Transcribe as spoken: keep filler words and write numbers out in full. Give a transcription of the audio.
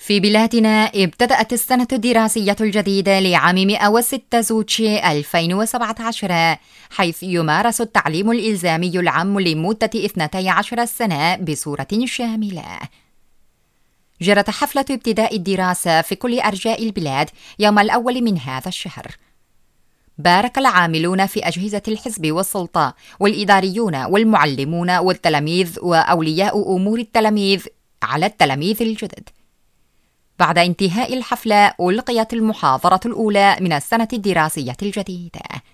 في بلادنا ابتدأت السنة الدراسية الجديدة لعام مئة وستة زوجي ألفين وسبعة عشر، حيث يمارس التعليم الإلزامي العام لمدة اثنتي عشر سنة بصورة شاملة. جرت حفلة ابتداء الدراسة في كل أرجاء البلاد يوم الأول من هذا الشهر. بارك العاملون في أجهزة الحزب والسلطة والإداريون والمعلمون والتلاميذ وأولياء أمور التلاميذ على التلاميذ الجدد. بعد انتهاء الحفلة ألقيت المحاضرة الأولى من السنة الدراسية الجديدة.